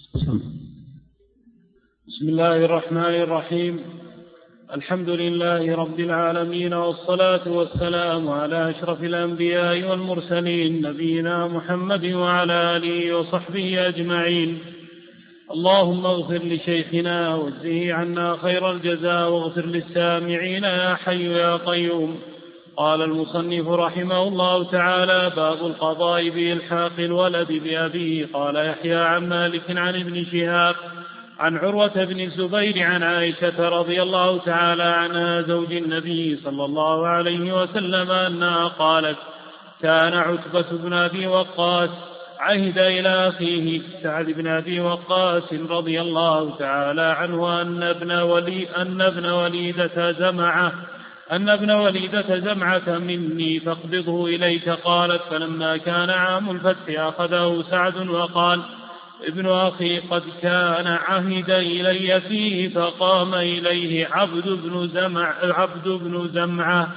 بسم الله الرحمن الرحيم. الحمد لله رب العالمين، والصلاة والسلام على أشرف الأنبياء والمرسلين، نبينا محمد وعلى آله وصحبه أجمعين. اللهم اغفر لشيخنا واجزه عنا خير الجزاء، واغفر للسامعين يا حي يا قيوم. قال المصنف رحمه الله تعالى: باب القضاء بإلحاق الولد بأبيه. قال يحيى عن مالك عن ابن شهاب عن عروة بن الزبير عن عائشة رضي الله تعالى عنها زوج النبي صلى الله عليه وسلم أنها قالت: كان عتبة بن أبي وقاص عهد إلى أخيه سعد بن أبي وقاص رضي الله تعالى عنه أن ابن وليدة زمعة مني فاقبضه إليك. قالت: فلما كان عام الفتح أخذه سعد وقال: ابن أخي قد كان عهد إلي فيه. فقام إليه عبد بن زمعة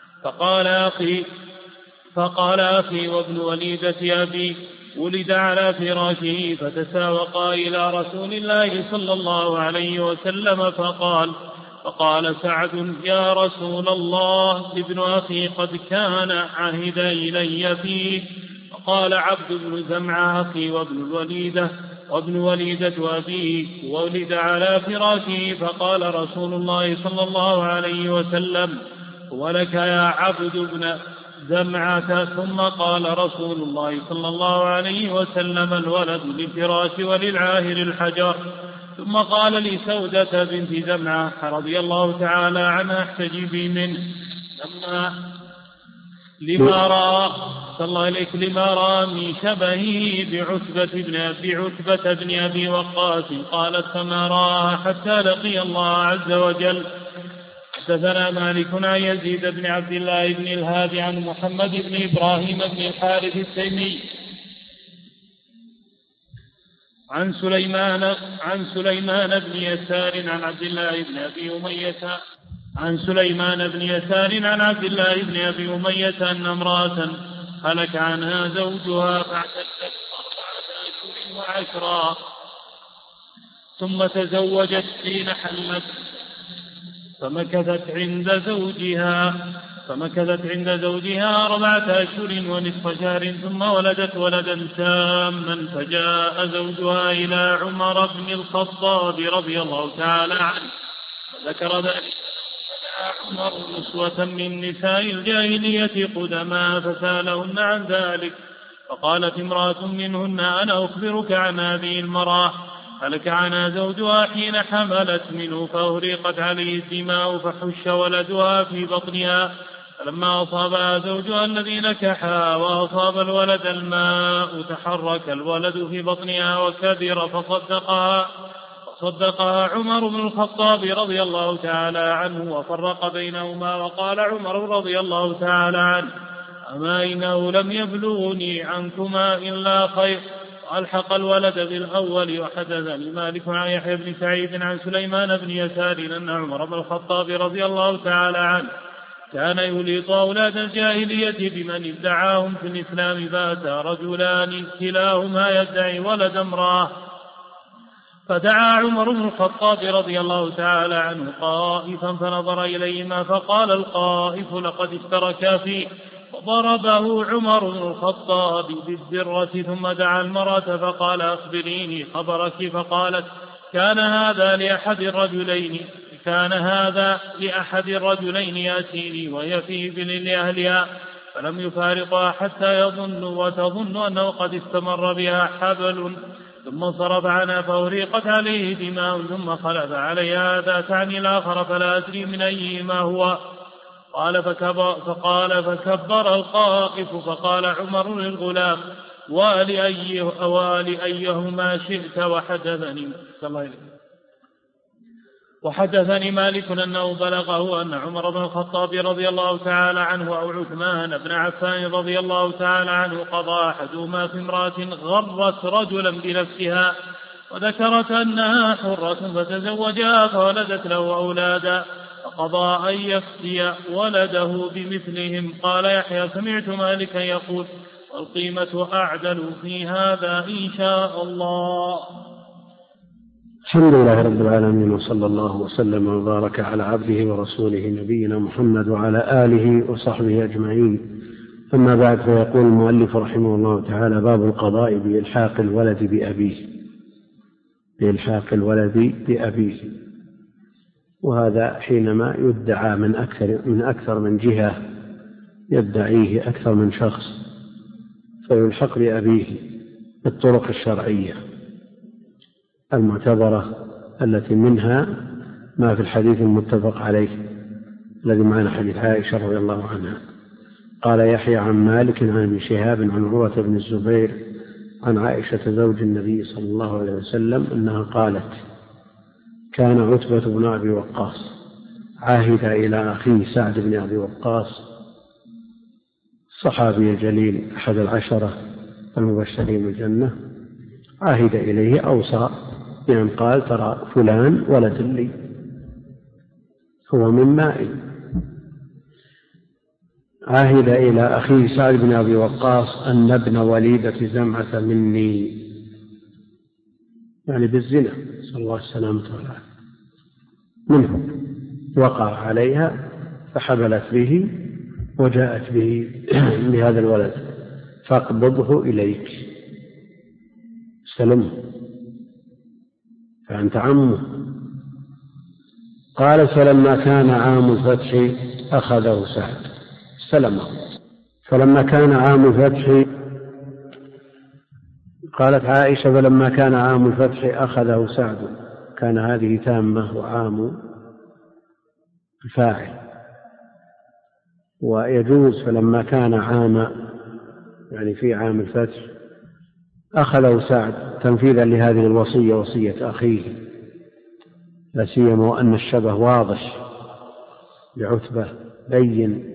فقال: أخي وابن وليدة أبي ولد على فراشه. فتساوقا إلى رسول الله صلى الله عليه وسلم فقال سعد: يا رسول الله، ابن أخي قد كان عهد إلي فيه. فقال عبد بن زمعة: أخي وابن وليدة أبيك ولد على فراشه. فقال رسول الله صلى الله عليه وسلم: ولك يا عبد بن زمعة. ثم قال رسول الله صلى الله عليه وسلم: الولد للفراش وللعاهر الحجر. ثم قال لسودة بنت زمعة رضي الله تعالى عنها: احتجبي منه لما رأى من شبهه بعتبة بن أبي وقاص. قالت: فما رأى حتى لقي الله عز وجل. حدثنا مالك عن يزيد بن عبد الله بن الهادي عن محمد بن إبراهيم بن الحارث التيمي عن سليمان بن يسار عن عبد الله بن أبي أمية أن امرأة هلك عنها زوجها فاعتدت 4 أشهر و10 ثم تزوجت حين حلت، فمكثت عند زوجها 4 أشهر ونصف شهر، ثم ولدت ولدا تاما. فجاء زوجها إلى عمر بن الخطاب رضي الله تعالى عنه فذكر ذلك. عمر نسوة من نساء الجاهلية قدما فسالهن عن ذلك. فقالت امرأة منهن: أنا أخبرك عن هذه المرأة، هلك عنها زوجها حين حملت منه فأهريقت عليه الدماء فحش ولدها في بطنها. فلما أصابها زوجها الذي نكحها وأصاب الولد الماء تحرك الولد في بطنها وكبر فصدقها عمر بن الخطاب رضي الله تعالى عنه وفرق بينهما. وقال عمر رضي الله تعالى عنه: أما إنه لم يبلغني عنكما إلا خير. وألحق الولد بالأول. وحدثني مالك عن يحيى بن سعيد عن سليمان بن يسار أن عمر بن الخطاب رضي الله تعالى عنه كان يليط أولاد الجاهلية بمن ادعاهم في الإسلام. بات رجلان كلاهما يدعي ولد امرأة، فدعا عمر بن الخطاب رضي الله تعالى عنه قائفا فنظر إليهما فقال القائف: لقد اشتركا فيه. فضربه عمر بن الخطاب بالدرة. ثم دعا المرأة فقال: أخبريني خبرك. فقالت: كان هذا لأحد الرجلين يأتيني وهي في إبل لأهلها، فلم يفارقها حتى وتظن أنه قد استمر بها حبل. ثم صرف عنها فأهريقت عليه دماء، ثم خلف عليها هذا تعني الآخر فلا أدري من أيهما هو. فقال فكبر القائف. فقال عمر للغلام: والي أيهما شئت. وحدثني مالك أنه بلغه أن عمر بن الخطاب رضي الله تعالى عنه أو عثمان بن عفان رضي الله تعالى عنه قضى أحدهما في امرأة غرت رجلا بنفسها وذكرت أنها حرة فتزوجها فولدت له أولادا، فقضى أن يفدي ولده بمثلهم. قال يحيى: سمعت مالكا يقول: والقيمة أعدل في هذا إن شاء الله. الحمد لله رب العالمين، وصلى الله وسلم وبارك على عبده ورسوله نبينا محمد وعلى آله وصحبه أجمعين. أما بعد، فيقول المؤلف رحمه الله تعالى: باب القضاء بإلحاق الولد بأبيه. بإلحاق الولد بأبيه، وهذا حينما يدعى من أكثر من جهة، يدعيه أكثر من شخص، فيلحق بأبيه بالطرق الشرعية المعتبرة، التي منها ما في الحديث المتفق عليه الذي معنا، حديث عائشة رضي الله عنها. قال يحيى عن مالك عن ابن شهاب عن عروة بن الزبير عن عائشة زوج النبي صلى الله عليه وسلم أنها قالت: كان عتبة بن أبي وقاص عاهد إلى أخيه سعد بن أبي وقاص الصحابي الجليل أحد العشرة المبشرين بالجنة، عاهد إليه، أوصى بأن قال: ترى فلان ولد لي، هو من مائي. عاهد إلى أخيه سعد بن أبي وقاص أن ابن وليدة زمعة مني، يعني بالزنا، صلى الله السلامة والعافية، منه، وقع عليها فحبلت به وجاءت به بهذا الولد، فاقبضه إليك، سلمه، فأنت عمه. قال: فلما كان عام الفتح أخذه سعد، سلمه. فلما كان عام الفتح، قالت عائشة: فلما كان عام الفتح أخذه سعد، كان هذه تامة وعام الفاعل، ويجوز فلما كان عام، يعني في عام الفتح، أخذه سعد تنفيذا لهذه الوصية، وصية أخيه، لا سيما وأن الشبه واضح بعتبة بين.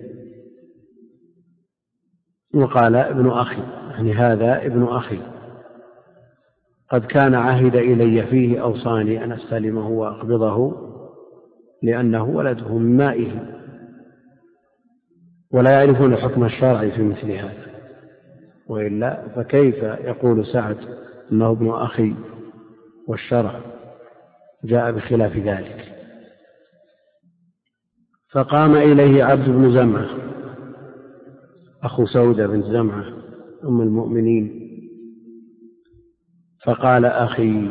وقال: ابن أخي، يعني هذا ابن أخي، قد كان عهد إلي فيه، أوصاني أن أستلمه وأقبضه لأنه ولده من مائه، ولا يعرفون الحكم الشرعي في مثل هذا، وإلا فكيف يقول سعد أنه ابن أخي والشرع جاء بخلاف ذلك؟ فقام إليه عبد بن زمعة أخو سودة بن زمعة أم المؤمنين، فقال: أخي،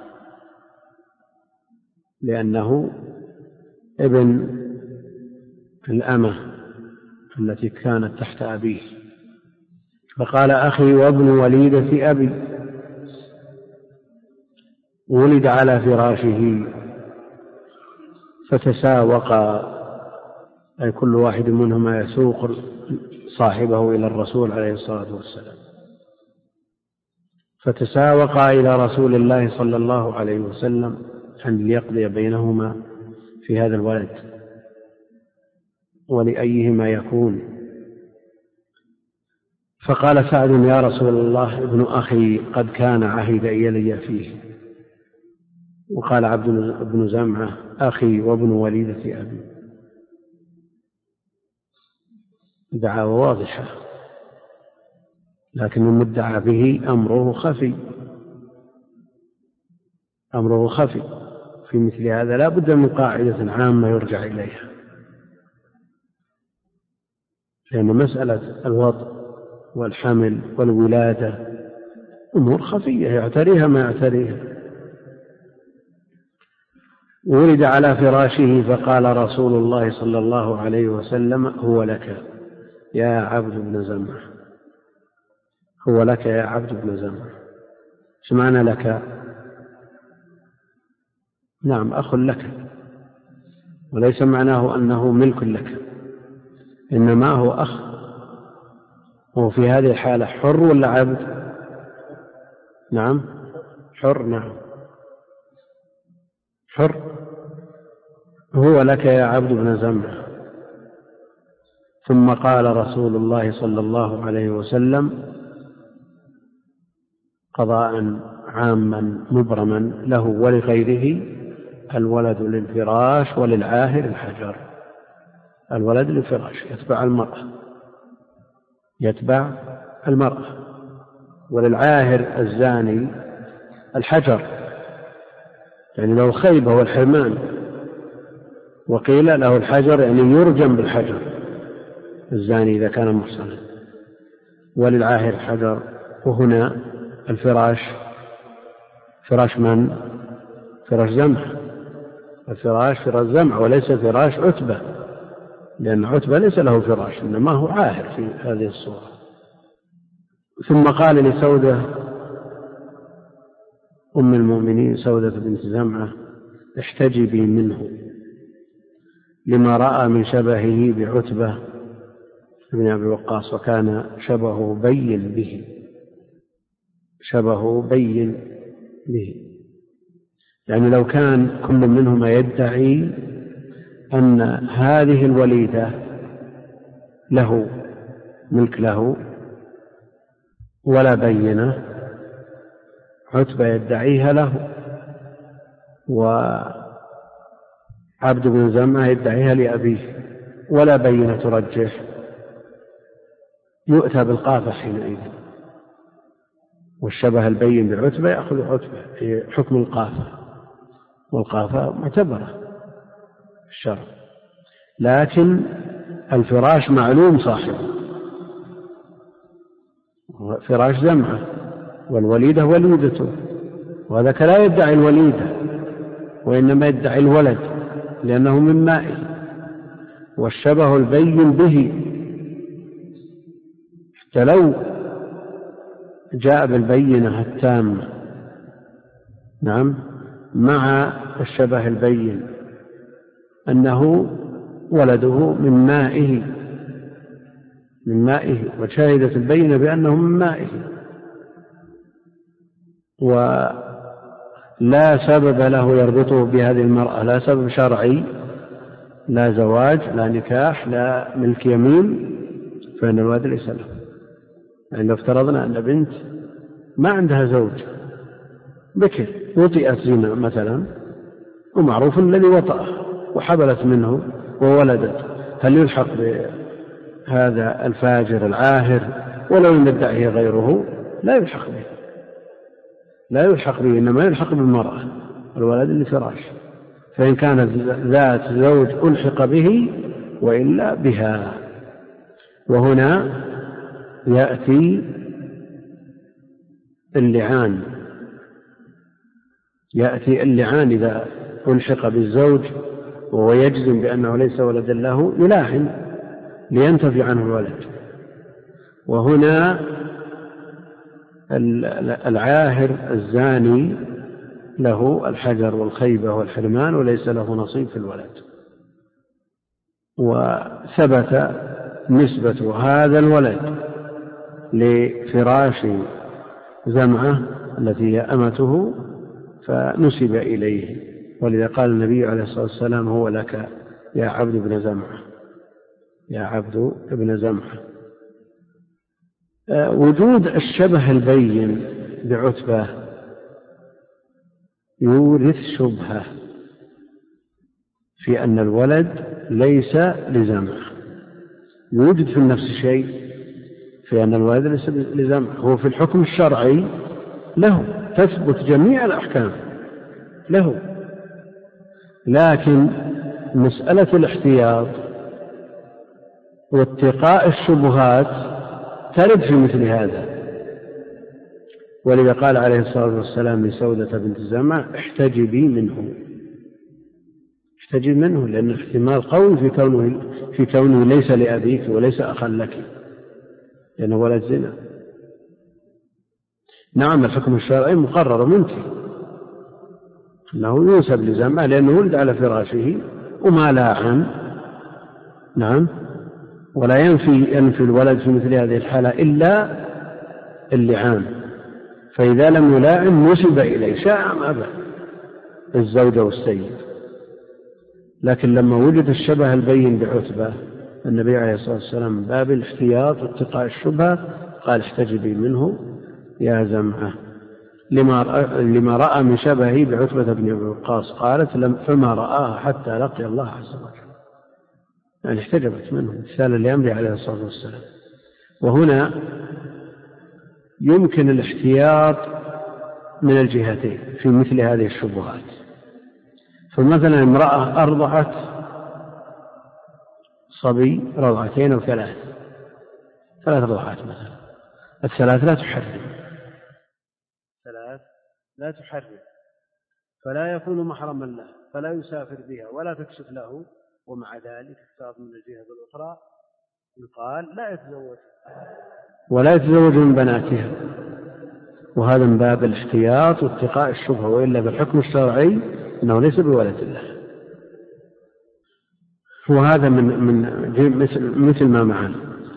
لأنه ابن الأمة التي كانت تحت أبيه. فقال: أخي وابن وليدة أبي. ولد على فراشه فتساوقا، أي كل واحد منهما يسوق صاحبه إلى الرسول عليه الصلاة والسلام، فتساوقا إلى رسول الله صلى الله عليه وسلم أن ليقضي بينهما في هذا الولد ولأيهما يكون. فقال سعد: يا رسول الله، ابن أخي قد كان عهد إلي فيه. وقال عبد بن زمعة: أخي وابن وليدة أبي. دعوى واضحة، لكن المدعى به أمره خفي، أمره خفي. في مثل هذا لا بد من قاعدة عامة يرجع إليها، لأن مسألة الوطء والحمل والولادة أمور خفية يعتريها ما يعتريها. ولد على فراشه، فقال رسول الله صلى الله عليه وسلم: هو لك يا عبد بن زمعة، هو لك يا عبد بن زمعة. ايش معنى لك؟ نعم، أخ لك، وليس معناه أنه ملك لك، إنما هو أخ. هو في هذه الحالة حر ولا عبد؟ نعم حر، نعم حر. هو لك يا عبد بن زمعة. ثم قال رسول الله صلى الله عليه وسلم قضاء عاما مبرما له ولغيره: الولد للفراش وللعاهر الحجر. الولد للفراش يتبع المرأة، يتبع المرأة، وللعاهر الزاني الحجر، يعني لو خيبة والحرمان وقيل له الحجر يعني يرجم بالحجر الزاني إذا كان محصنا، وللعاهر الحجر. وهنا الفراش فراش من؟ فراش زمع، الفراش فراش زمع وليس فراش عتبة، لأن عتبة ليس له فراش إنما هو عاهر في هذه الصورة. ثم قال لسودة أم المؤمنين سودة بنت زمعة احتجبي منه لما رأى من شبهه بعتبة بن أبي وقاص، وكان شبهه بين به، شبهه بين به. يعني لو كان كل منهما يدعي أن هذه الوليدة له ملك له ولا بينة، عتبة يدعيها له وعبد بن زمعة يدعيها لأبيه ولا بينة ترجح، يؤتى بالقافة حينئذ، والشبه البين بعتبة يأخذ عتبة في حكم القافة، والقافة معتبرة في الشرع. لكن الفراش معلوم صاحبه، فراش زمعة، والوليدة وليدته، وهذاك لا يدعي الوليدة وإنما يدعي الولد لأنه من مائه، والشبه البين به حتى لو جاء بالبينة التامة نعم مع الشبه البين أنه ولده من مائه وشهدت البينة بأنه من مائه، ولا سبب له يربطه بهذه المرأة، لا سبب شرعي، لا زواج لا نكاح لا ملك يمين، فإن الولد ليس له. يعني لو افترضنا أن بنت ما عندها زوج بكر وطئت زنا مثلا ومعروف الذي وطأه وحبلت منه وولدت، هل يلحق بهذا الفاجر العاهر ولو لم يدعه غيره؟ لا يلحق به، لا يلحق به، إنما يلحق بالمرأة الولد لفراش، فإن كانت ذات زوج ألحق به وإلا بها. وهنا يأتي اللعان، إذا ألحق بالزوج وهو يجزم بأنه ليس ولدا له يلاعن لينتفي عنه الولد. وهنا العاهر الزاني له الحجر والخيبة والحرمان وليس له نصيب في الولد. وثبت نسبة هذا الولد لفراش زمعة التي هي أمته فنسب إليه، ولذا قال النبي عليه الصلاة والسلام هو لك يا عبد بن زمعة، يا عبد بن زمعة. وجود الشبه البين بعتبة يورث شبهة في أن الولد ليس لزمعة، يوجد في النفس شيء في أن الولد ليس لزمعة، هو في الحكم الشرعي له تثبت جميع الأحكام له، لكن مسألة الاحتياط واتقاء الشبهات ترد في مثل هذا. ولذا قال عليه الصلاة والسلام لسودة بنت زمعة احتجبي منه، احتجبي منه، لأن احتمال قوي في كونه ليس لأبيك وليس أخا لك، لأنه ولد زنا. نعم الحكم الشرعي مقرر منك أنه ينسب لزمعة لأنه ولد على فراشه وما لاعن، نعم، ولا ينفي الولد في مثل هذه الحالة إلا اللعان، فإذا لم يلاعن نسب إليه شاء أم أبى الزوج والسيد. لكن لما وجد الشبه البين بعتبة النبي عليه الصلاة والسلام باب الاحتياط واتقاء الشبهة قال احتجبي منه يا زمعة لما رأى من شبهه بعتبة بن أبي وقاص. قالت فما رآها حتى لقي الله عز وجل، يعني احتجبت منه امتثالا لأمره عليه الصلاة والسلام. وهنا يمكن الاحتياط من الجهتين في مثل هذه الشبهات، فمثلا امرأة أرضعت صبي رضعتين أو ثلاث رضعات مثلا، الثلاث لا تحرم، فلا يكون محرما له، فلا يسافر بها ولا تكشف له، ومع ذلك اختار من الجهة الأخرى يقال ولا يتزوج من بناتها، وهذا من باب الاحتياط واتقاء الشبهة، وإلا بالحكم الشرعي أنه ليس بولد الله. وهذا من مثل ما معنا.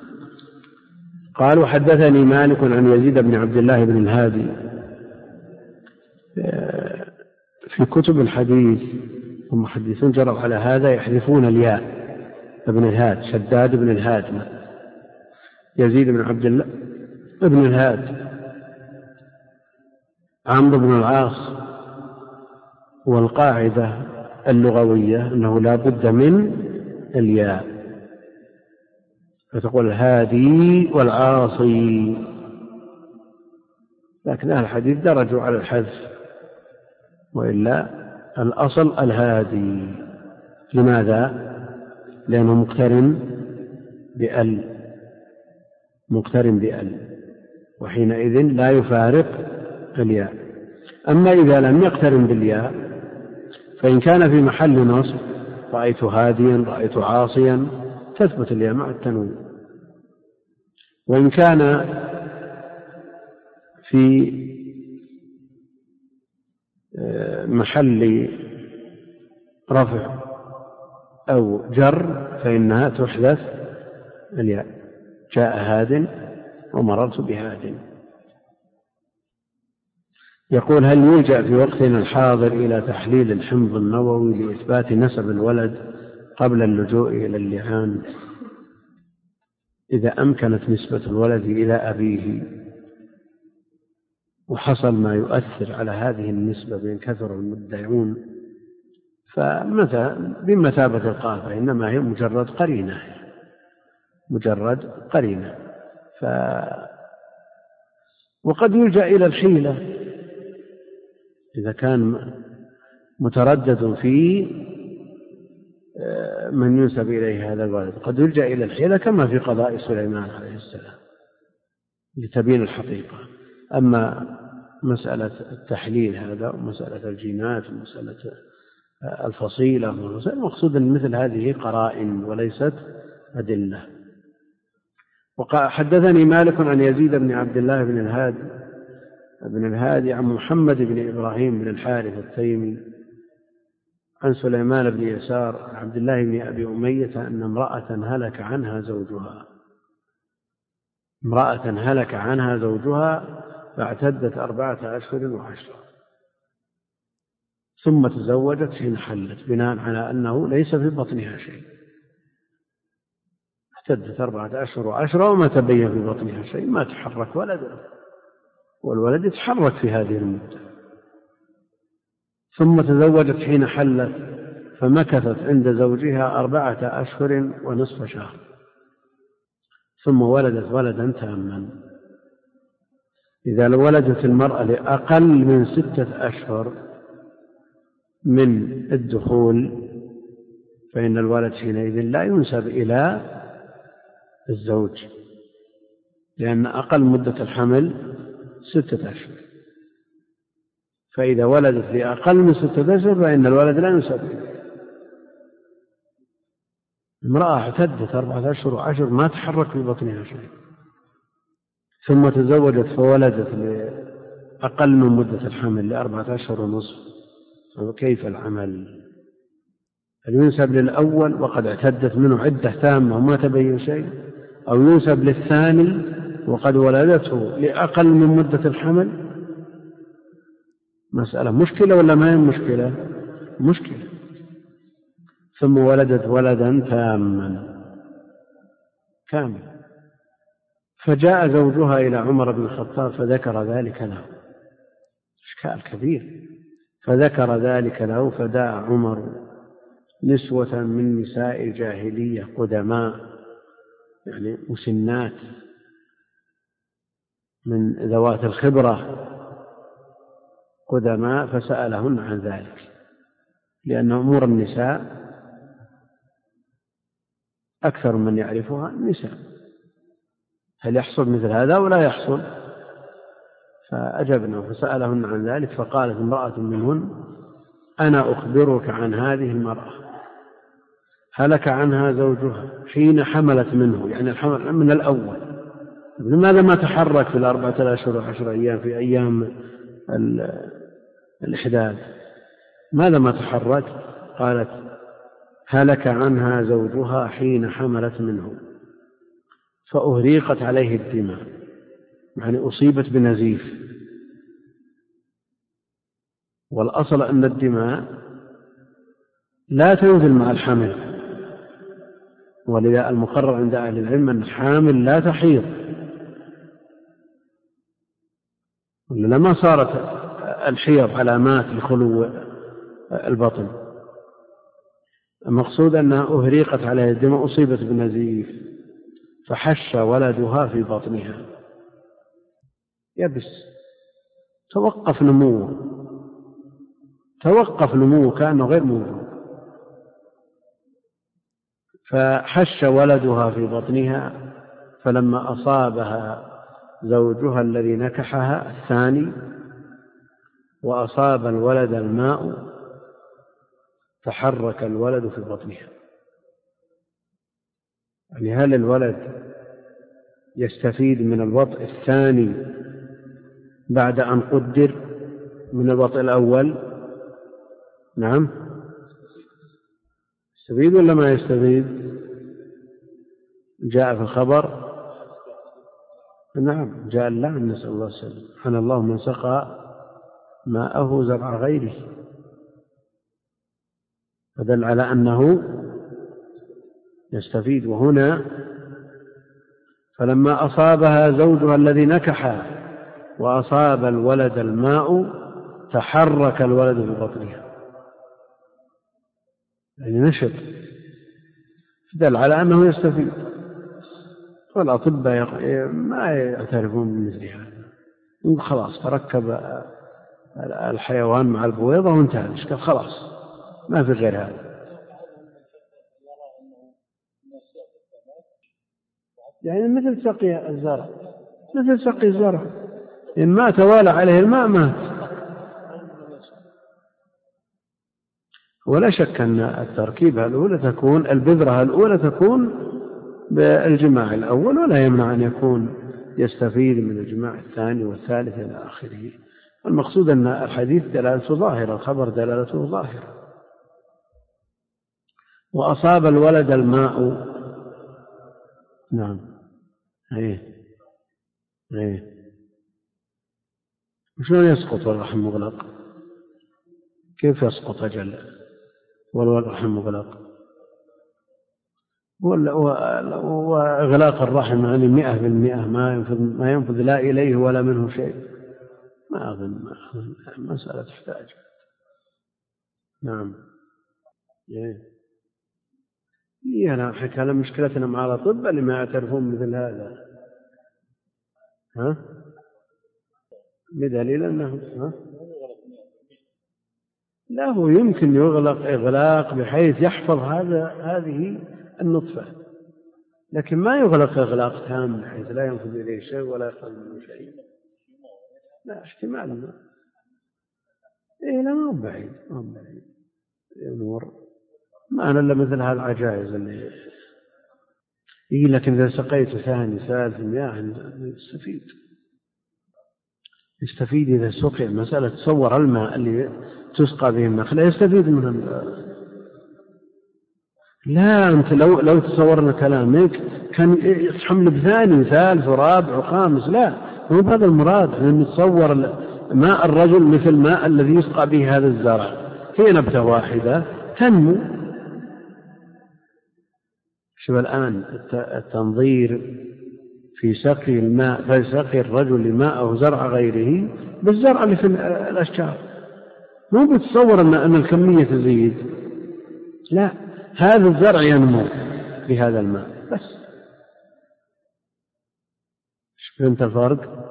قال: وحدثني مالك عن يزيد بن عبد الله بن الهادي. في كتب الحديث المحدثون جروا على هذا، يحذفون الياء، ابن الهاد، شداد بن الهاد، يزيد بن عبد الله ابن الهاد، عمرو بن العاص. والقاعدة اللغوية أنه لا بد من الياء، فتقول الهادي والعاصي، لكن أهل الحديث درجوا على الحذف، وإلا الأصل الهادي. لماذا؟ لأنه مقترن بأل، وحينئذ لا يفارق الياء. أما إذا لم يقترن بالياء فإن كان في محل نصب رأيت هاديا، رأيت عاصيا، تثبت الياء مع التنوين. وإن كان في محل رفع أو جر فإنها تحذف الياء. جاء هاد ومررت بهاد. يقول: هل يلجأ في وقتنا الحاضر إلى تحليل الحمض النووي لإثبات نسب الولد قبل اللجوء إلى اللعان إذا أمكنت نسبة الولد إلى أبيه وحصل ما يؤثر على هذه النسبة بين كثر المدعون؟ بمثابة القافة، إنما هي مجرد قرينة. وقد يلجأ إلى الحيلة إذا كان متردد في من ينسب إليه هذا الولد، قد يلجأ إلى الحيلة كما في قضاء سليمان عليه السلام لتبين الحقيقة. أما مسألة التحليل هذا ومسألة الجينات ومسألة الفصيلة، المقصود أن مثل هذه قرائن وليست أدلة. وحدثني مالك عن يزيد بن عبد الله بن الهادي عن محمد بن إبراهيم بن الحارث التيمي عن سليمان بن يسار عن عبد الله بن أبي أمية أن امرأة هلك عنها زوجها فاعتدت 4 أشهر و10 ثم تزوجت حين حلت، بناء على أنه ليس في بطنها شيء. اعتدت 4 أشهر و10 وما تبين في بطنها شيء، ما تحرك ولدها، والولد يتحرك في هذه المدة. ثم تزوجت حين حلت فمكثت عند زوجها 4 أشهر ونصف شهر، ثم ولدت ولدا تاما. إذا ولدت المرأة لأقل من 6 أشهر من الدخول فإن الولد حينئذ لا ينسب إلى الزوج، لأن أقل مدة الحمل 6 أشهر. فإذا ولدت لأقل من 6 أشهر فإن الولد لا ينسب إليه. امرأة اعتدت 4 أشهر و10 ما تحرك في بطنها شيء، ثم تزوجت فولدت لأقل من مدة الحمل 4 أشهر ونصف، فكيف العمل؟ هل ينسب للأول وقد اعتدت منه عدة تامة وما تبين شيء، أو ينسب للثاني وقد ولدته لأقل من مدة الحمل؟ مسألة مشكلة ولا ما هي مشكلة. ثم ولدت ولدا تاما كاملا، فجاء زوجها إلى عمر بن الخطاب فذكر ذلك له، إشكال كبير، فذكر ذلك له، فدعا عمر نسوة من نساء الجاهلية قدماء، يعني مسنات من ذوات الخبرة قدماء، فسألهن عن ذلك، لأن أمور النساء أكثر من يعرفها النساء، هل يحصل مثل هذا ولا يحصل؟ فأجبنا فسألهن عن ذلك، فقالت امرأة منهن: أنا أخبرك عن هذه المرأة هلك عنها زوجها حين حملت منه، يعني الحمل من الأول، لماذا ما تحرك في 4 أشهر و10 أيام في أيام الإحداث؟ ماذا ما تحرك؟ قالت: هلك عنها زوجها حين حملت منه فأهريقت عليه الدماء، يعني أصيبت بنزيف، والأصل أن الدماء لا تنزل مع الحمل، ولذا المقرر عند أهل العلم أن الحامل لا تحيض، لما صارت الحيض علامات لخلو البطن. المقصود أنها أهريقت عليها الدماء، أصيبت بنزيف فحش ولدها في بطنها، يبس، توقف نموه كأنه غير موجود، فحش ولدها في بطنها، فلما أصابها زوجها الذي نكحها الثاني وأصاب الولد الماء تحرك الولد في بطنها. يعني هل الولد يستفيد من الوطء الثاني بعد أن قدر من الوطء الأول؟ نعم، يستفيد ولا ما يستفيد؟ جاء في الخبر، نعم جاء اللعن، نسأل الله السلامة، سبحان الله من سقى ماءه زرع غيره، فدل على أنه يستفيد. وهنا فلما أصابها زوجها الذي نكحها وأصاب الولد الماء تحرك الولد في بطنها، يعني نشط، دل على أنه يستفيد. والأطباء ما يعترفون بمثل هذا، خلاص تركب الحيوان مع البويضة وانتهى الإشكال، خلاص ما في غير هذا. يعني مثل سقي الزرع، إن ما توالى عليه الماء مات. ولا شك أن التركيبة الأولى تكون، البذرة الأولى تكون بالجماع الأول، ولا يمنع أن يكون يستفيد من الجماع الثاني والثالث إلى آخره. المقصود أن الحديث دلالته ظاهرة، الخبر دلالته ظاهرة. وأصاب الولد الماء، نعم، شلون يسقط والرحم مغلق؟ كيف يسقط أجل والرحم مغلق؟ وإغلاق الرحم يعني 100% ما ينفذ لا إليه ولا منه شيء، ما أظن مسألة تحتاج. نعم. أنا حكى على مشكلتنا مع الأطباء اللي ما يعترفون مثل هذا، بدليل أنه لا، هو يمكن يغلق إغلاق بحيث يحفظ هذه النطفة، لكن ما يغلق إغلاق تام بحيث لا ينفذ إليه شيء ولا يخرج منه شيء. لا، احتمال ما. لا، ما هو بعيد الأمور، ما أنا إلا مثل هالعجائز اللي لكن إذا سقيت ثاني ثالث مياه يستفيد إذا سقي. مسألة تصور الماء اللي تسقى به النخلة يستفيد منه. لا، أنت لو تصورنا كلامك كان يحمل بثاني وثالث ورابع وخامس، لا، مو بهذا المراد. نتصور ماء الرجل مثل ماء الذي يسقى به هذا الزرع، هي نبتة واحدة تنمو. شوف الآن التنظير في سقي الماء، في سقي الرجل لماءه زرع غيره بالزرع اللي في الأشجار، مو بتصور أن الكمية تزيد، لا، هذا الزرع ينمو بهذا الماء بس. فهمت الفرق؟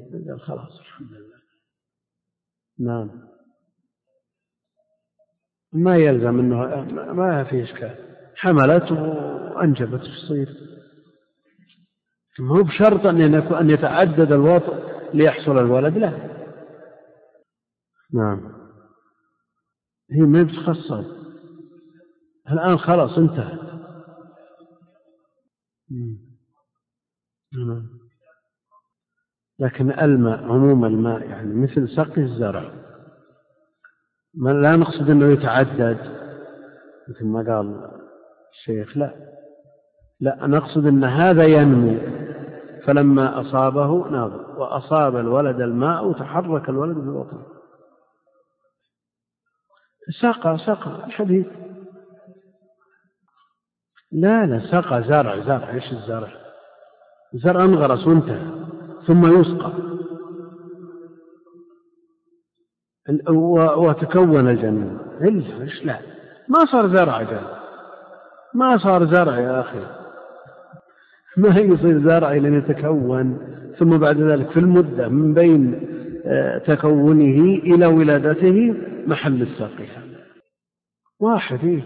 خلاص الحمد لله. نعم. ما يلزم أنه ما في إشكال، حملت وأنجبت تصير، ما هو بشرط أن يتعدد الوطء ليحصل الولد، لا. نعم، هي ما بتخصص الآن، خلاص انتهى. لكن الماء، عموم الماء يعني مثل سقي الزرع، لا نقصد أنه يتعدد مثل ما قال الشيخ، لا نقصد أن هذا ينمو، فلما أصابه ناظر وأصاب الولد الماء وتحرك الولد بالوطن. سقى الحديث، لا سقى زرع. إيش الزرع؟ الزرع انغرس وانتهى ثم يسقى وتكون الجنين. إيش؟ لا، ما صار زرع يا أخي، ما يصير زرع لن يتكون، ثم بعد ذلك في المدة من بين تكونه إلى ولادته محل السقي واحد.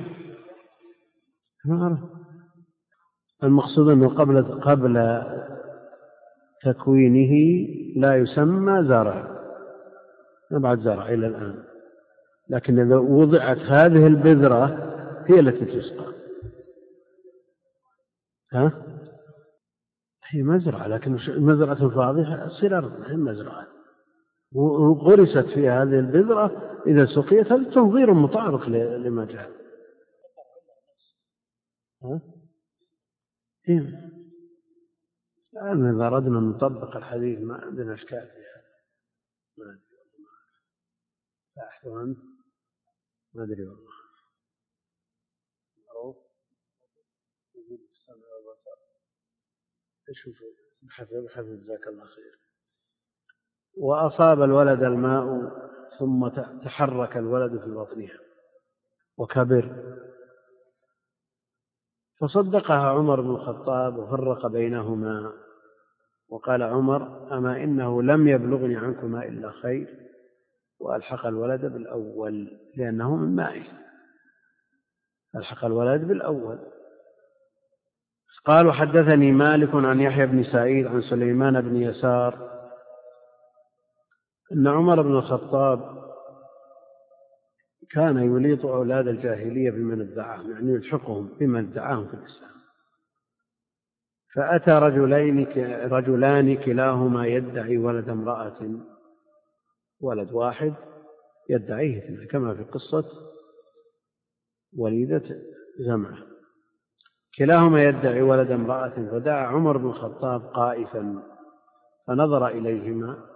المقصود أنه قبل تكوينه لا يسمى زرع، بعد زرع إلى الآن، لكن إذا وضعت هذه البذرة هي التي تسقى. هي مزرعة، لكن مزرعة فاضحة تصير أرض، هي مزرعة وغرست فيها هذه البذرة، إذا سقيت هذا تنظير مطابق لما جاء. الآن إذا أردنا نطبق الحديث ما عندنا إشكال فيها، ما أدري والله، ما أدري والله. بحفظ جزاك الله خير. وأصاب الولد الماء ثم تحرك الولد في بطنها وكبر، فصدقها عمر بن الخطاب وفرق بينهما، وقال عمر: أما إنه لم يبلغني عنكما إلا خير، وألحق الولد بالأول لأنه من مائه، ألحق الولد بالأول. قال: وحدثني مالك عن يحيى بن سعيد عن سليمان بن يسار أن عمر بن الخطاب كان يليط أولاد الجاهلية بمن ادعاهم، يعني يلحقهم بمن ادعاهم في الإسلام. فأتى رجلان كلاهما يدعي ولد امرأة، ولد واحد يدعيه اثنين، كما في قصة وليدة زمعة، كلاهما يدعي ولد امرأة. فدعا عمر بن الخطاب قائفا فنظر إليهما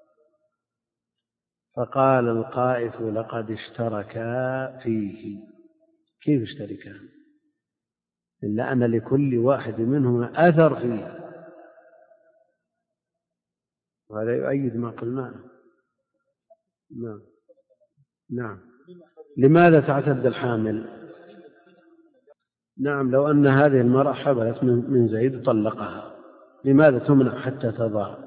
فقال القائف: لقد اشتركا فيه. كيف اشتركا؟ إلا أن لكل واحد منهما أثر فيه، وهذا يؤيد ما قلناه. نعم. لماذا تعتد الحامل؟ نعم، لو أن هذه المرأة حبلت من زيد وطلقها، لماذا تمنع حتى تضع؟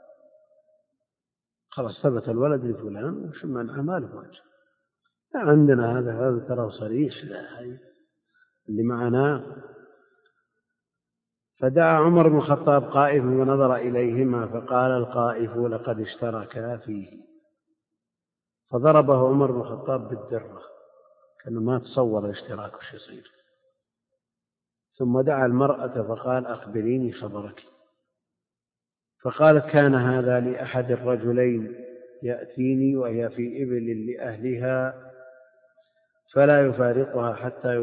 خلاص ثبت الولد لفلان، وش منعه؟ ما له وجه. عندنا هذا ترى صريح اللي معنا. فدعا عمر بن الخطاب قائفا ونظر إليهما فقال القائف: لقد اشتركا فيه. فضربه عمر بن الخطاب بالدرة، كأنه ما تصور الاشتراك وش يصير. ثم دعا المرأة فقال: أخبريني خبرك. فقالت: كان هذا لأحد الرجلين يأتيني وهي في إبل لأهلها، فلا يفارقها حتى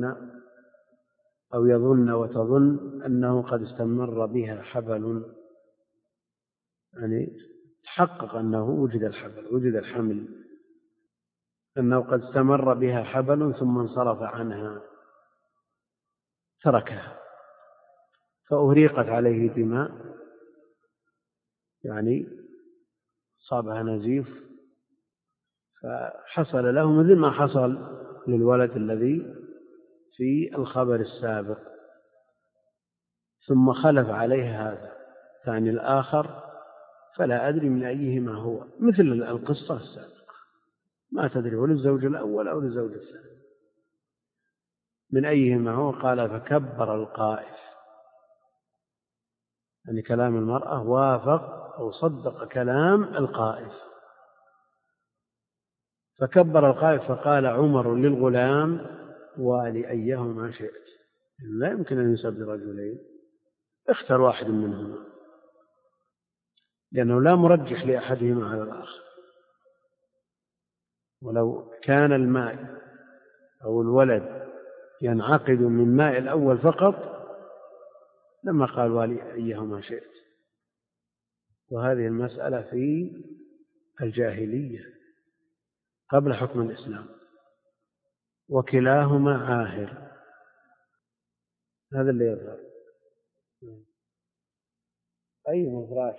يظن وتظن أنه قد استمر بها حبل، يعني تحقق أنه وجد الحمل، أنه قد استمر بها حبل، ثم انصرف عنها تركها، فأهريقت عليه دماء، يعني صابها نزيف، فحصل له مثل ما حصل للولد الذي في الخبر السابق. ثم خلف عليه هذا ثاني الآخر، فلا أدري من أيهما هو، مثل القصة السابقة. ما تدري هو للزوج الأول أو للزوج الثاني من أيهما هو. قال فكبر القائف، يعني كلام المرأة وافق أو صدق كلام القائف. فكبر القائف فقال عمر للغلام والي أيهما شئت، لا يمكن أن ينسب لرجلين، اختر واحد منهما، لأنه لا مرجح لأحدهما على الآخر. ولو كان الماء أو الولد ينعقد من ماء الأول فقط لما قال والي أيهما شئت. وهذه المسألة في الجاهلية قبل حكم الإسلام، وكلاهما عاهر. هذا اللي يظهر. أي مفراش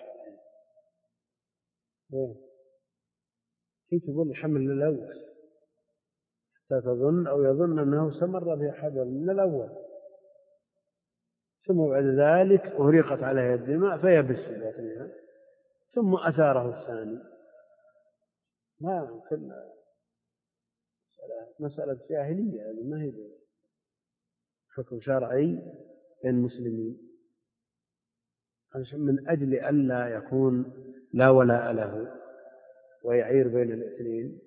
كيف تقول الحمل الأول حتى تظن أو يظن أنه استمر في حبل من الأول، ثم بعد ذلك أهرقت عليه الدماء فيبس في بطنها، ثم أثاره الثاني. ما كنا مسألة جاهلية، هذه ما هي حكم شرعي للمسلمين، من أجل ألا يكون لا ولاء له ويعير بين الاثنين.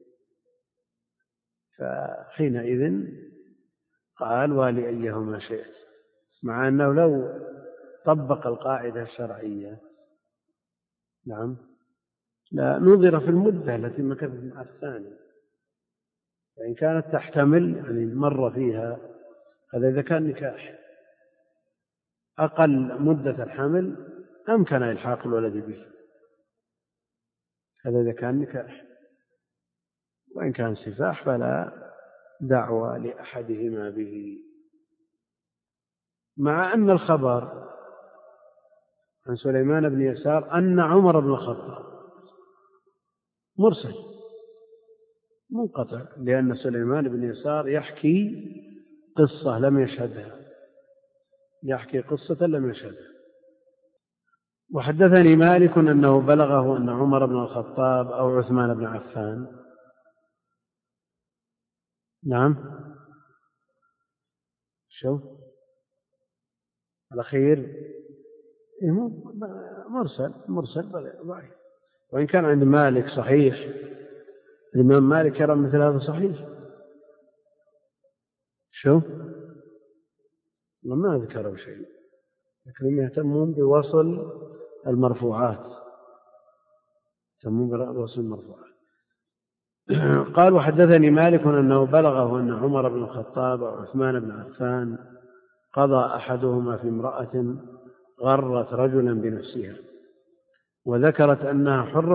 فحينئذ قال والي أيهما شئت، مع أنه لو طبق القاعدة الشرعية نعم لا نظر في المدة التي مكثت مع الثاني، فإن كانت تحتمل يعني مر فيها، هذا إذا كان نكاح أقل مدة الحمل أمكن إلحاق الولد به، هذا إذا كان نكاح. وإن كان سفاح فلا دعوى لأحدهما به. مع أن الخبر عن سليمان بن يسار أن عمر بن الخطاب مرسل منقطع، لأن سليمان بن يسار يحكي قصة لم يشهدها، يحكي قصة لم يشهدها. وحدثني مالك أنه بلغه أن عمر بن الخطاب أو عثمان بن عفان نعم شوف الأخير مرسل ضعيف. وإن كان عند مالك صحيح، الإمام مالك يرى مثل هذا صحيح. شوف ما ذكروا شيء، لكنهم يهتمون بوصل المرفوعات، قال وحدثني مالك أنه بلغه أن عمر بن الخطاب وعثمان بن عفان قضى أحدهما في امرأة غرت رجلا بنفسها وذكرت أنها حرة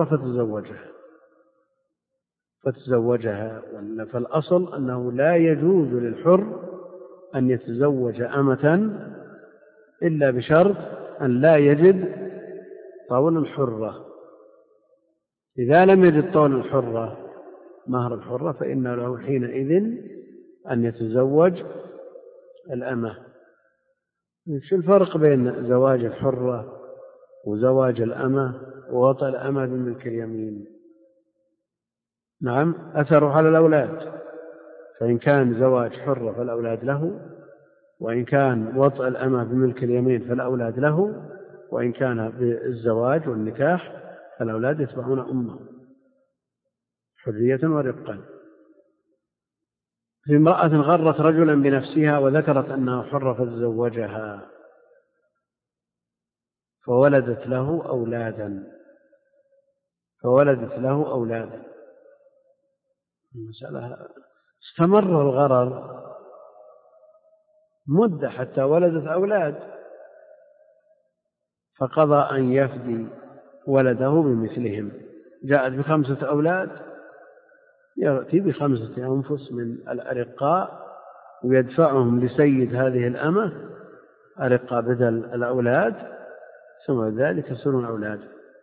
فتزوجها. فالأصل أنه لا يجوز للحر أن يتزوج أمة إلا بشرط أن لا يجد طول الحرة. إذا لم يجد طول الحرة مهر الحرة فإن له حينئذ أن يتزوج الأمة. شو الفرق بين زواج الحرة وزواج الأمة ووطأ الأمة بملك اليمين؟ نعم أثره على الأولاد، فإن كان زواج حرة فالأولاد له، وإن كان وطأ الأمة بملك اليمين فالأولاد له، وإن كان بالزواج والنكاح فالأولاد يتبعون أمهم حرية ورقا. في امرأة غرت رجلا بنفسها وذكرت أنها حرة فتزوجها فولدت له أولادا. المسألة استمر الغرر مدة حتى ولدت أولاد، فقضى أن يفدي ولده بمثلهم. جاءت ب5 أولاد، يأتي ب5 أنفس من الأرقاء ويدفعهم لسيد هذه الأمة أرقاء بدل الأولاد، ثم ذلك يصيرون أولاد.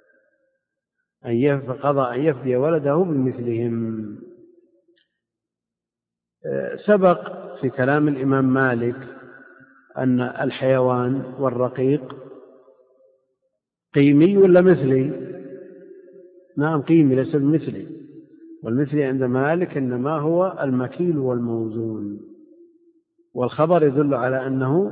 فقضى أن يفدي ولده بمثلهم. سبق في كلام الإمام مالك أن الحيوان والرقيق قيمي ولا مثلي؟ نعم قيمي ليس مثلي، والمثلي عند مالك إنما هو المكيل والموزون، والخبر يدل على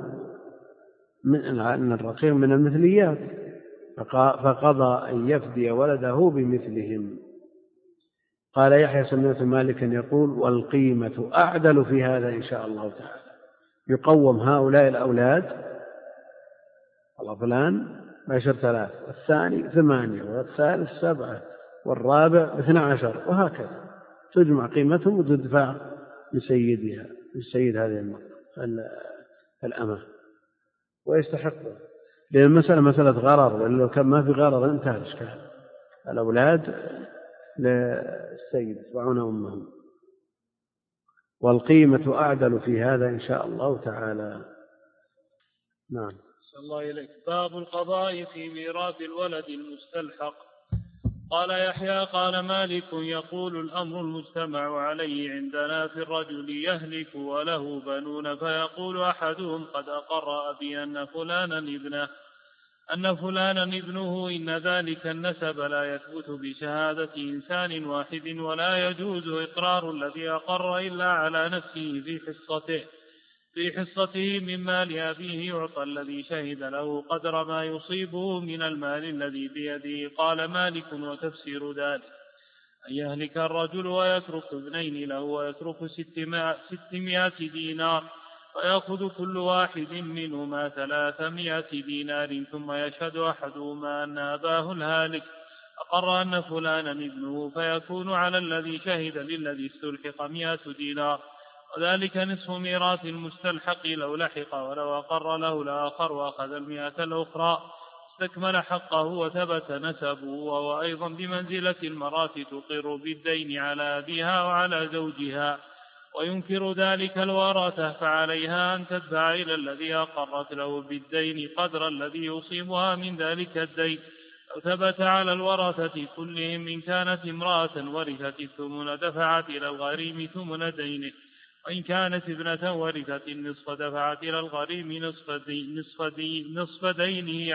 أن الرقيق من المثليات، فقضى أن يفدي ولده بمثلهم. قال يحيى سمعت مالكا يقول والقيمة أعدل في هذا إن شاء الله تعالى، يقوم هؤلاء الأولاد، الله فلان 10,000، والثاني 8، والثالث 7، والرابع 12، وهكذا تجمع قيمتهم وتدفع لسيدها، لسيد هذه الأمة، ويستحقها، لأن المسألة مسألة غرر، وإلا لو كان ما في غرر انتهى الإشكال. الأولاد للسيد يتبعون أمهم، والقيمة أعدل في هذا إن شاء الله تعالى. نعم. صلى الله إليك. باب القضاء في ميراث الولد المستلحق. قال يحيى قال مالك يقول الأمر المجتمع عليه عندنا في الرجل يهلك وله بنون، فيقول أحدهم قد أقر أبي أن فلانا ابنه، إن ذلك النسب لا يثبت بشهادة إنسان واحد، ولا يجوز إقرار الذي أقر إلا على نفسه في حصته من مال أبيه، يعطى الذي شهد له قدر ما يصيبه من المال الذي بيده. قال مالك وتفسير ذلك أن يهلك الرجل ويترك ابنين له ويترك 600 دينار، فيأخذ كل واحد منهما 300 دينار، ثم يشهد أحدهما أن أباه الهالك أقر أن فلانا ابنه، فيكون على الذي شهد للذي استلحق 100 دينار، وذلك نصف ميراث المستلحق لو لحق، ولو أقر له الآخر وأخذ 100 الأخرى استكمل حقه وثبت نسبه، وهو أيضا بمنزلة المرأة تقر بالدين على أبيها وعلى زوجها، وينكر ذلك الورثة، فعليها أن تدفع إلى الذي أقرت له بالدين قدر الذي يصيبها من ذلك الدين. لو ثبت على الورثة كلهم إن كانت امرأة ورثت الثمن دفعت إلى الغريم ثمن دينه، وإن كانت ابنة ورثت النصف دفعت إلى الغريم نصف دينه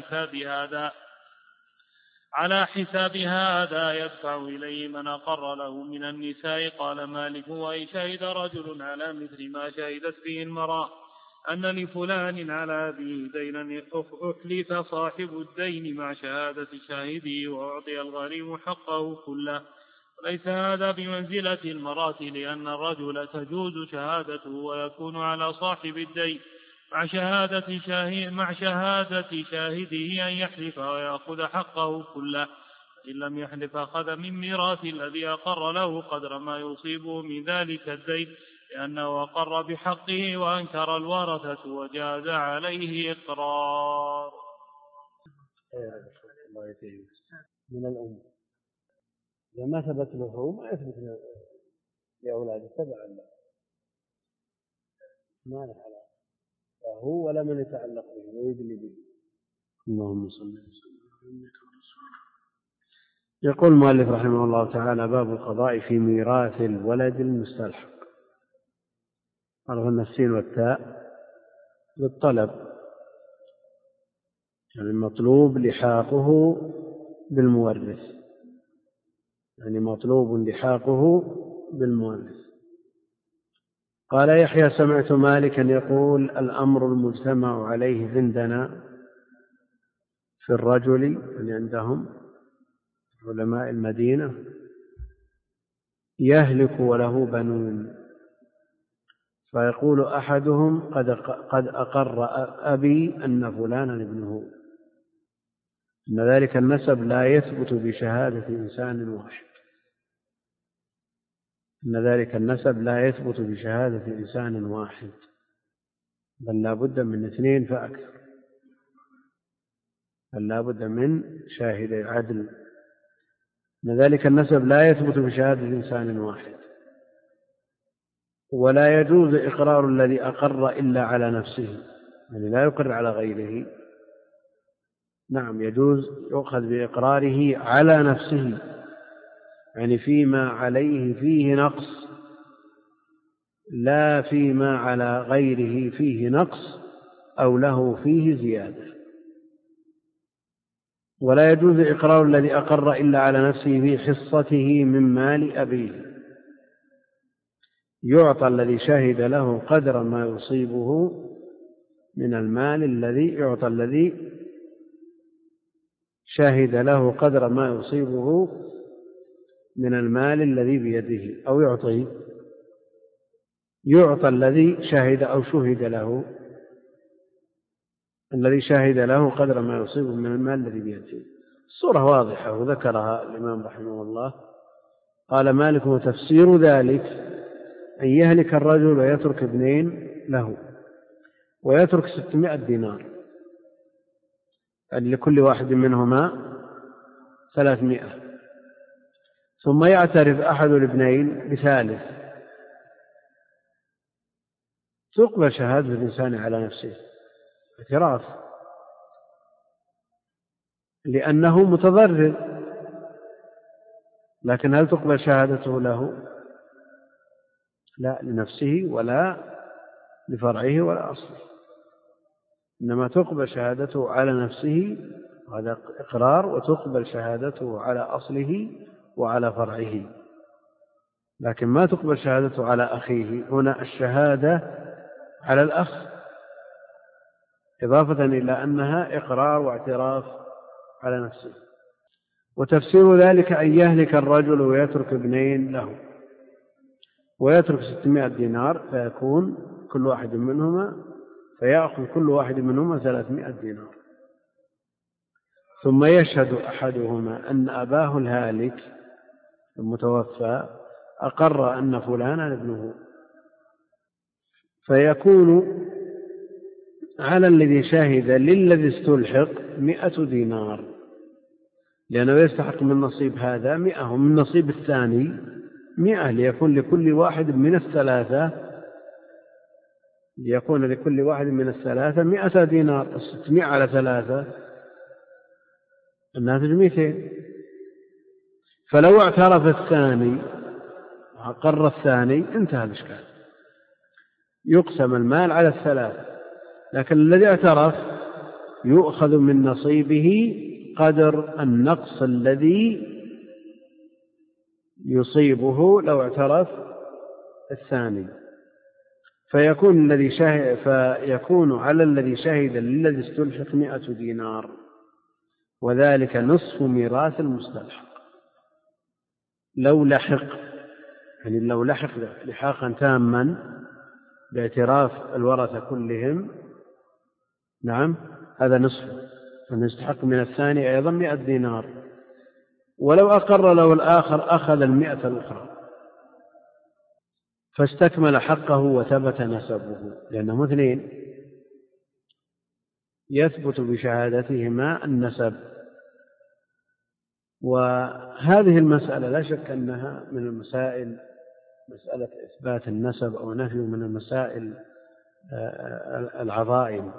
على حساب هذا يدفع إليه من أقر له من النساء. قال مالك وإن شهد رجل على مثل ما شهدت فيه المرأة أن لفلان على أبيه دينا أحلف صاحب الدين مع شهادة شاهده وأعطي الغريم حقه كله، وليس هذا بمنزلة المرأة، لأن الرجل تجوز شهادته ويكون على صاحب الدين مع شهادة شاهده أن يحلف ويأخذ حقه كله، إن لم يحلف أخذ من ميراث الذي أقر له قدر ما يصيبه من ذلك الدين، لأنه أقر بحقه وأنكر الورثة وجاز عليه إقرار. من الأم إذا ما ثبت له ما يثبت لأولاده تبعا له، ما له علاقة هو ولا من يتعلق به ويدلي به. اللهم صل وسلم على رسول. يقول المؤلف رحمه الله تعالى باب القضاء في ميراث الولد المستلحق. عرفنا السين والتاء للطلب، يعني مطلوب لحاقه بالمورث، يعني مطلوب لحاقه بالمورث. قال يحيى سمعت مالكا يقول الأمر المجتمع عليه عندنا في الرجل، يعني عندهم علماء المدينة، يهلك وله بنون، فيقول أحدهم قد أقر أبي أن فلانا ابنه، إن ذلك النسب لا يثبت بشهادة إنسان واحد، إن ذلك النسب لا يثبت بشهادة إنسان واحد، بل لا بد من 2 فأكثر، بل لا بد من شاهد عدل، إن ذلك النسب لا يثبت بشهادة إنسان واحد، ولا يجوز إقرار الذي أقر إلا على نفسه، يعني لا يقر على غيره. نعم يجوز يؤخذ بإقراره على نفسه، يعني فيما عليه فيه نقص، لا فيما على غيره فيه نقص أو له فيه زيادة. ولا يجوز إقرار الذي أقر إلا على نفسه في حصته من مال أبيه. يعطى الذي شهد له قدر ما يصيبه من المال الذي شهد له قدر ما يصيبه من المال الذي بيده، أو يعطى الذي شهد أو شهد له الذي شهد له قدر ما يصيبه من المال الذي بيده. الصورة واضحة وذكرها الإمام رحمه الله. قال مالك: وتفسير ذلك أن يهلك الرجل ويترك ابنين له ويترك 600 دينار لكل واحد منهما 300، ثم يعترف أحد الابنين بثالث، تقبل شهادة الإنسان على نفسه اعتراف، لأنه متضرر، لكن هل تقبل شهادته له؟ لا لنفسه ولا لفرعه ولا أصله، إنما تقبل شهادته على نفسه، هذا إقرار، وتقبل شهادته على أصله وعلى فرعه، لكن ما تقبل شهادته على أخيه. هنا الشهادة على الأخ إضافة إلى أنها إقرار واعتراف على نفسه. وتفسير ذلك أن يهلك الرجل ويترك ابنين له ويترك 600 دينار، فيكون كل واحد منهما، فيأخذ كل واحد منهما 300 دينار، ثم يشهد أحدهما أن أباه الهالك المتوفى أقر أن فلانا ابنه، فيكون على الذي شهد للذي استلحق 100 دينار، لأنه يستحق من نصيب هذا 100، ومن نصيب الثاني 100، ليكون لكل واحد من الثلاثة 100 دينار. 600 على 3 الناتج 200. فلو اعترف الثاني وأقر الثاني انتهى الإشكال، يقسم المال على 3، لكن الذي اعترف يؤخذ من نصيبه قدر النقص الذي يصيبه لو اعترف الثاني، فيكون على الذي شهد للذي استلحق 100 دينار، وذلك نصف ميراث المستلحق لو لحق، يعني لو لحق لحاقا تاما باعتراف الورثة كلهم، نعم هذا نصف، فنستحق من الثاني أيضا 100 دينار. ولو أقر له الآخر أخذ 100 الأخرى، فاستكمل حقه وثبت نسبه، لأنهم 2 يثبت بشهادتهما النسب. وهذه المسألة لا شك أنها من المسائل، مسألة إثبات النسب أو نفيه، من المسائل العظائم،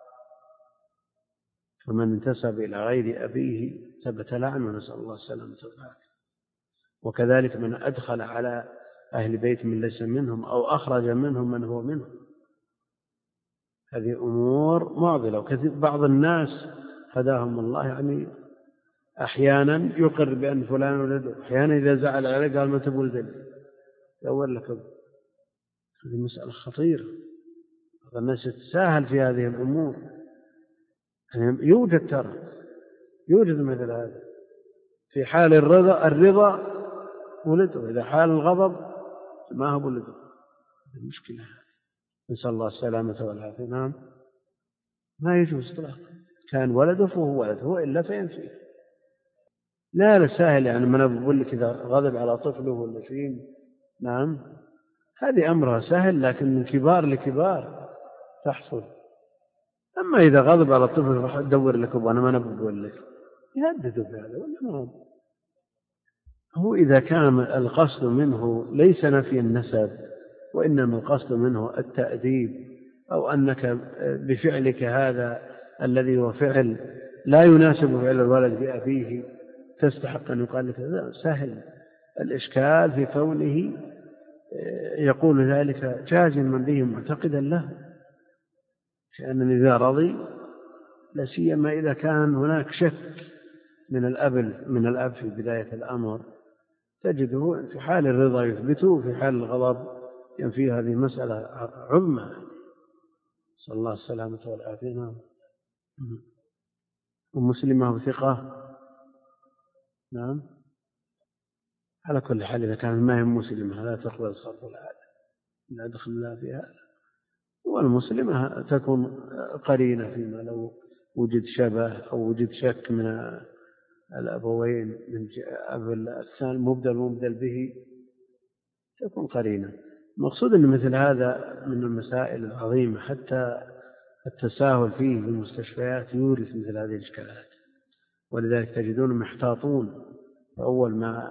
فمن انتسب إلى غير أبيه ثبت لعنه، ونسأل الله السلامة والعافية. وكذلك من أدخل على أهل بيت من ليس منهم أو أخرج منهم من هو منهم، هذه أمور معضلة. وكثير بعض الناس هداهم الله يعني أحيانا يقر بأن فلان ولده، أحيانا إذا زعل عليه قال ما تبول ذلك يقول لك. هذه مسألة خطيرة، بعض الناس يتساهل في هذه الأمور. يعني يوجد مثل هذا في حال الرضا ولده، إذا حال الغضب ما هو ولده. المشكلة هذه، نسأل الله السلامة والعافية. نعم ما يجوز إطلاقا، كان ولده فهو ولده، وإلا فينفيه. لا سهل، يعني من أقول لك إذا غضب على طفله ولا شيء، نعم هذه أمرها سهل، لكن من كبار لكبار تحصل. أما إذا غضب على الطفل راح أدور لك وأنا ما بقول لك، يهدده في هذا ولا ما هو. إذا كان القصد منه ليس نفي النسب، وإنما القصد منه التأديب، أو أنك بفعلك هذا الذي هو فعل لا يناسب فعل الولد بأبيه تستحق أن يقال لك هذا، سهل. الإشكال في كونه يقول ذلك جازما به معتقدا له، لأن إذا رضي لا سيما إذا كان هناك شك من الأب في بداية الأمر تجده في حال الرضا يثبته وفي حال الغضب ينفي. هذه مسألة عظمى، صلى الله السلامة والعافية. ومسلمة وثقة. نعم. على كل حال إذا كانت ما هي مسلمة لا تقبل الصرف والعادة، لا دخل الله فيها. والمسلمة تكون قرينة فيما لو وجد شبه أو وجد شك من الأبوين من أب الثاني المبدل به تكون قرينة. المقصود أن مثل هذا من المسائل العظيمة حتى التساهل فيه في المستشفيات يورث مثل هذه الإشكالات، ولذلك تجدون محتاطون. أول ما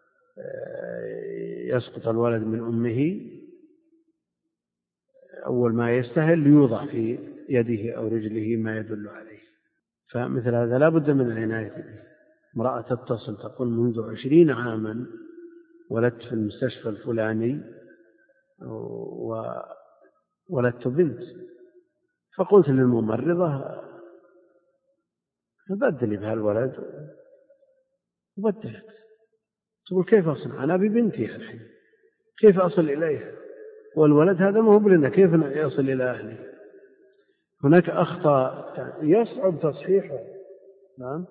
يسقط الولد من أمه أول ما يستهل يوضع في يده أو رجله ما يدل عليه. فمثل هذا لا بد من العناية به. امرأة تتصل تقول منذ 20 عاما ولدت في المستشفى الفلاني وولدت بنت، فقلت للممرضة بدلي بهالولد وبدلت. تقول كيف أصنع أنا ببنتي الحين، كيف أصل إليها والولد هذا ما هو بلنا، كيف يصل إلى أهله؟ هناك أخطاء يصعب تصحيحها. نعم.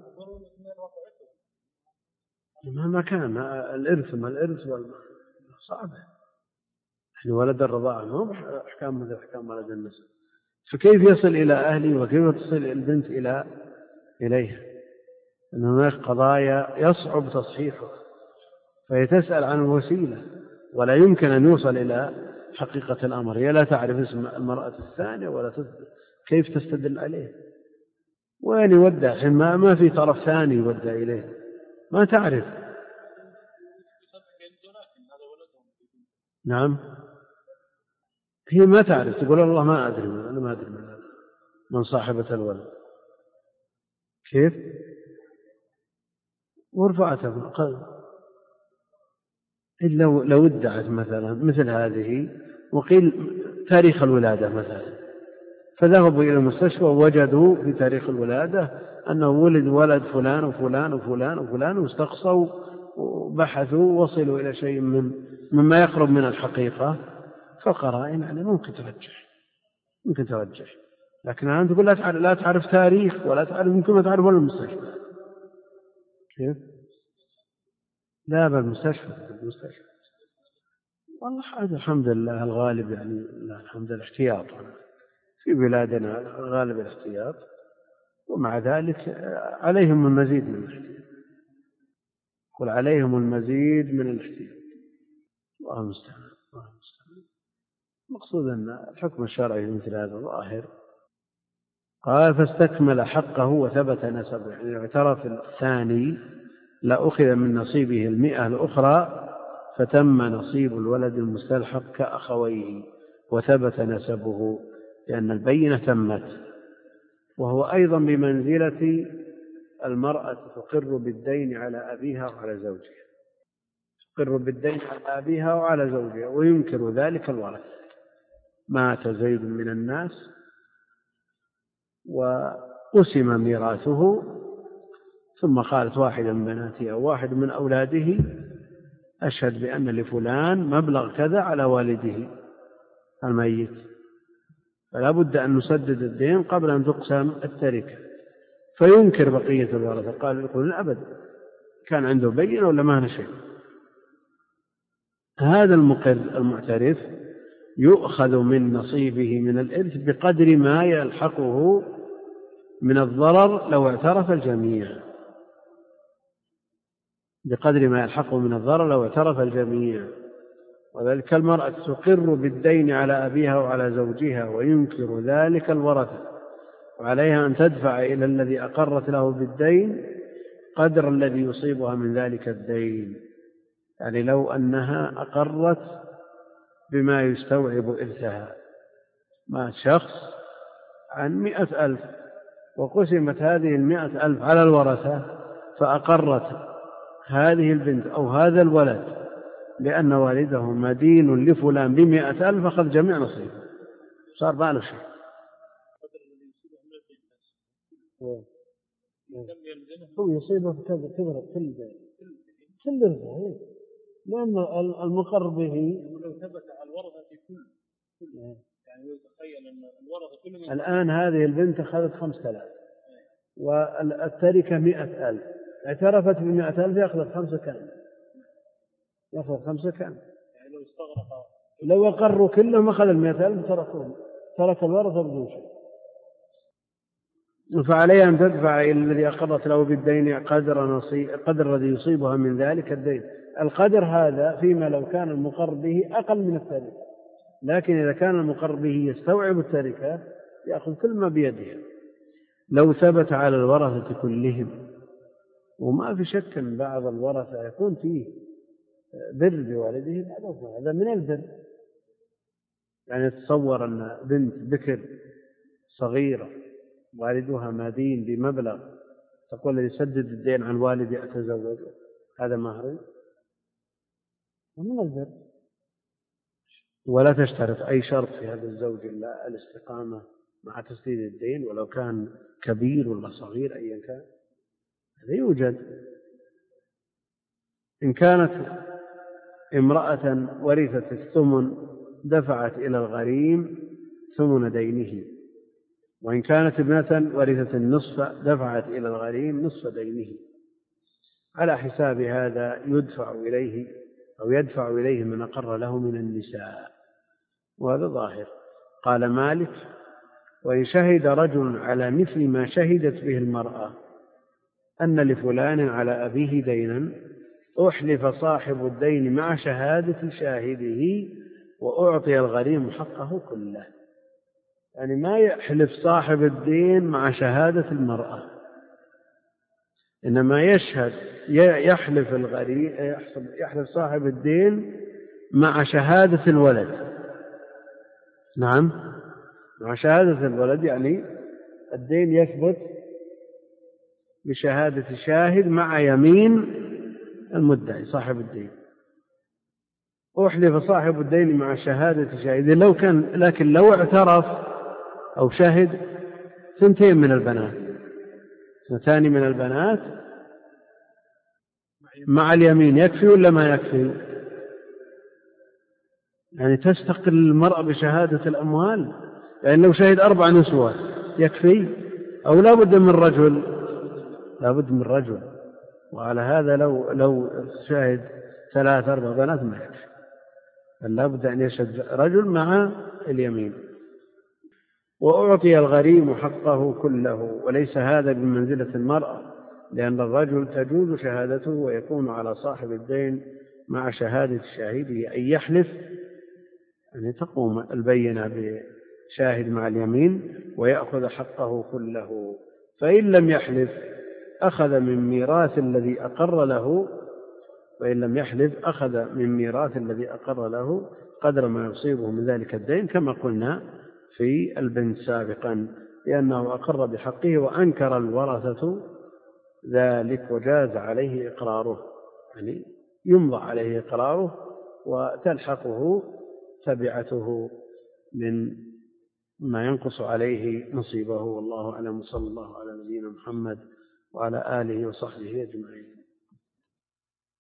مهما كان الإرث صعبة. يعني ولد الرضاعة ما هو أحكام مثل أحكام ولد النسب، فكيف يصل إلى أهله وكيف تصل البنت إليها؟ أن هناك قضايا يصعب تصحيحها، فهي تسأل عن الوسيلة ولا يمكن أن يوصل إلى حقيقة الأمر. هي لا تعرف اسم المرأة الثانية ولا كيف تستدل عليه، وين يودع ما في طرف ثاني يودع إليه، ما تعرف. نعم. هي ما تعرف، تقول الله ما أدري، أنا ما أدري من صاحبة الولد كيف ورفعتها. إلا لو ادعت مثلا مثل هذه وقيل تاريخ الولادة مثلا، فذهبوا إلى المستشفى ووجدوا في تاريخ الولادة أنه ولد فلان وفلان وفلان وفلان، واستقصوا وبحثوا وصلوا إلى شيء مما يقرب من الحقيقة. فقرائن يعني ممكن ترجح، لكن أنت تقول لا تعرف تاريخ ولا تعرف، ممكن ما تعرف ولا المستشفى كيف؟ لا بالمستشفى. والله هذا الحمد لله الغالب، يعني الحمد لله احتياط في بلادنا، غالب الاحتياط، ومع ذلك عليهم المزيد من الاحتياط. قل عليهم المزيد من الاحتياط. الله المستعان. مقصود أن الحكم الشرعي مثل هذا ظاهر. قال فاستكمل حقه وثبت نسبه، يعني اعترف الثاني لأخذ من نصيبه 100 الأخرى، فتم نصيب الولد المستلحق كأخويه وثبت نسبه لأن البينة تمت. وهو أيضا بمنزلة المرأة تقر بالدين على أبيها وعلى زوجها، تقر بالدين على أبيها وعلى زوجها وينكر ذلك الورث. مات زيد من الناس وقسم ميراثه، ثم قالت واحدة من بناته أو واحد من أولاده أشهد بأن لفلان مبلغ كذا على والده الميت، فلا بد أن نسدد الدين قبل أن تقسم التركة. فينكر بقية الورثة، قال يقول أبدا كان عنده بينة ولا ما هنا شيء. هذا المقر المعترف يؤخذ من نصيبه من الإرث بقدر ما يلحقه من الضرر لو اعترف الجميع، بقدر ما يلحقه من الضرر لو اعترف الجميع. وذلك المرأة تقر بالدين على أبيها وعلى زوجها وينكر ذلك الورثة، وعليها أن تدفع إلى الذي أقرت له بالدين قدر الذي يصيبها من ذلك الدين. يعني لو أنها أقرت بما يستوعب إرثها، مات شخص عن 100,000 وقسمت هذه 100,000 على الورثة، فأقرت هذه البنت أو هذا الولد لأن والده مدين لفلان 100,000 أخذ جميع نصيبه، صار ما له شيء. هو يصيبه في كثرة كل رزقه، لأن المقر به لو ثبت على الورثة كل يعني يتخيل أن الورثة كل الآن هذه البنت أخذت 5000 والتركة 100,000، اعترفت ب100,000 يأخذ 5 كامل، يأخذ 5 كامل. يعني لو استغرق، لو أقروا كلهم أخذ 100,000 تركوهم، ترك الورثة بدون شيء، فعليها أن تدفع إلى الذي أقرت له بالدين قدر الذي يصيبها من ذلك الدين. القدر هذا فيما لو كان المقر به أقل من التركة، لكن إذا كان المقر به يستوعب التركة يأخذ كل ما بيده. لو ثبت على الورثة كلهم، وما في شك أن بعض الورثة يكون فيه بر بوالده، هذا من البر. يعني تصور أن بنت بكر صغيرة والدها مدين بمبلغ، تقول لي سدد الدين عن والدي أتزوج، هذا مهري ومن البر. ولا تشترط أي شرط في هذا الزوج إلا الاستقامة مع تسديد الدين، ولو كان كبير ولا صغير أيا كان هذا يوجد. إن كانت امرأة ورثت الثمن دفعت إلى الغريم ثمن دينه، وإن كانت ابنة ورثت النصف دفعت إلى الغريم نصف دينه، على حساب هذا يدفع إليه أو يدفع إليه من أقر له من النساء، وهذا ظاهر. قال مالك: وإن شهد رجل على مثل ما شهدت به المرأة أن لفلان على أبيه دينا، أحلف صاحب الدين مع شهادة شاهده وأعطي الغريم حقه كله. يعني ما يحلف صاحب الدين مع شهادة المرأة، إنما يحلف صاحب الدين مع شهادة الولد. نعم، مع شهادة الولد، يعني الدين يثبت بشهادة شاهد مع يمين المدعي صاحب الدين. أحلف صاحب الدين مع شهادة شاهد، لكن لو اعترف أو شهد 2 من البنات، 2 من البنات مع اليمين، يكفي ولا ما يكفي؟ يعني تستقل المرأة بشهادة الأموال؟ يعني لو شهد 4 نسوة يكفي أو لا بد من رجل؟ لا بد من رجل. وعلى هذا لو شاهد 3 4 بنات ما يكفي، بل لا بد أن يشهد رجل مع اليمين. وأعطي الغريم حقه كله، وليس هذا بمنزلة المرأة، لأن الرجل تجوز شهادته ويكون على صاحب الدين مع شهادة شاهده أن يحلف، أن تقوم البينة بشاهد مع اليمين ويأخذ حقه كله. فإن لم يحلف أخذ من ميراث الذي أقر له، قدر ما يصيبه من ذلك الدين، كما قلنا في البنت سابقا، لأنه أقر بحقه وأنكر الورثة ذلك وجاز عليه إقراره، يعني يمضى عليه إقراره وتلحقه تبعته من ما ينقص عليه نصيبه. والله أعلم، صلى الله على نبينا محمد وعلى آله وصحبه أجمعين.